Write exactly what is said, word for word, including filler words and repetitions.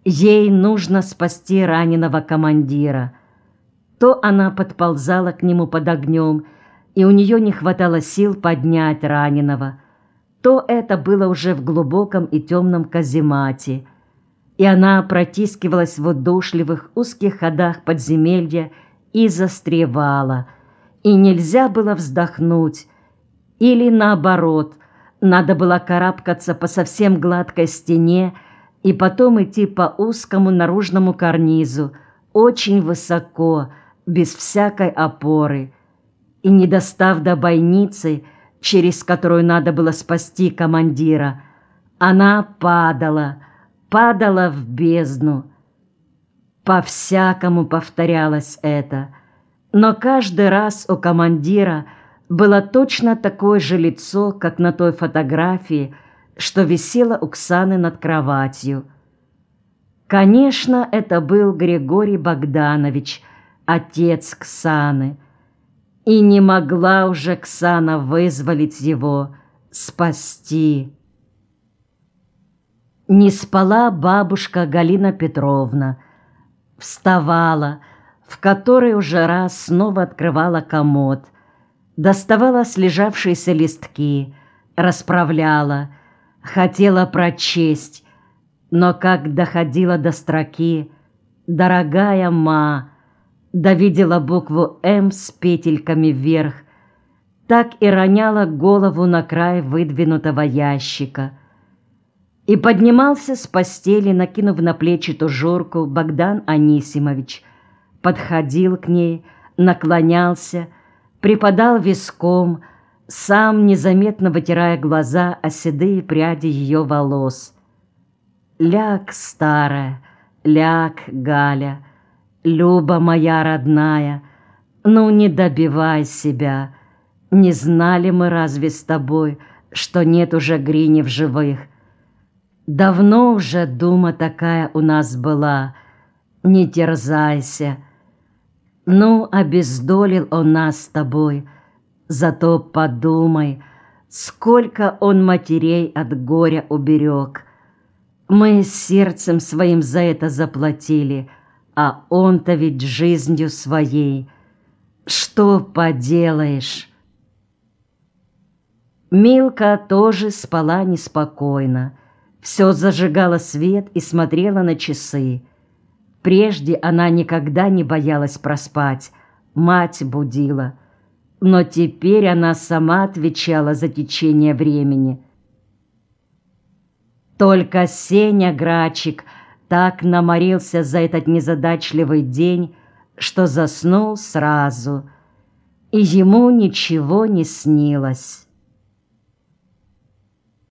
Ей нужно спасти раненого командира. То она подползала к нему под огнем, и у нее не хватало сил поднять раненого, то это было уже в глубоком и темном каземате, и она протискивалась в удушливых узких ходах подземелья и застревала, и нельзя было вздохнуть, или наоборот, надо было карабкаться по совсем гладкой стене и потом идти по узкому наружному карнизу, очень высоко, без всякой опоры, и, не достав до бойницы, через которую надо было спасти командира, она падала, падала в бездну. По-всякому повторялось это, но каждый раз у командира было точно такое же лицо, как на той фотографии, что висела у Ксаны над кроватью. Конечно, это был Григорий Богданович, отец Ксаны, и не могла уже Ксана вызволить его, спасти. Не спала бабушка Галина Петровна, вставала, в который уже раз снова открывала комод, доставала слежавшиеся листки, расправляла, хотела прочесть, но как доходила до строки «Дорогая ма», довидела букву «М» с петельками вверх, так и роняла голову на край выдвинутого ящика. И поднимался с постели, накинув на плечи тужурку, Богдан Анисимович, подходил к ней, наклонялся, припадал виском, сам незаметно вытирая глаза о седые пряди ее волос. «Ляг, старая, ляг, Галя, Люба моя родная, ну не добивай себя. Не знали мы разве с тобой, что нет уже Грини в живых? Давно уже дума такая у нас была, не терзайся. Ну, обездолил он нас с тобой, зато подумай, сколько он матерей от горя уберег. Мы сердцем своим за это заплатили, а он-то ведь жизнью своей. Что поделаешь?» Милка тоже спала неспокойно, все зажигала свет и смотрела на часы. Прежде она никогда не боялась проспать, мать будила, но теперь она сама отвечала за течение времени. Только Сеня Грачик так наморился за этот незадачливый день, что заснул сразу, и ему ничего не снилось.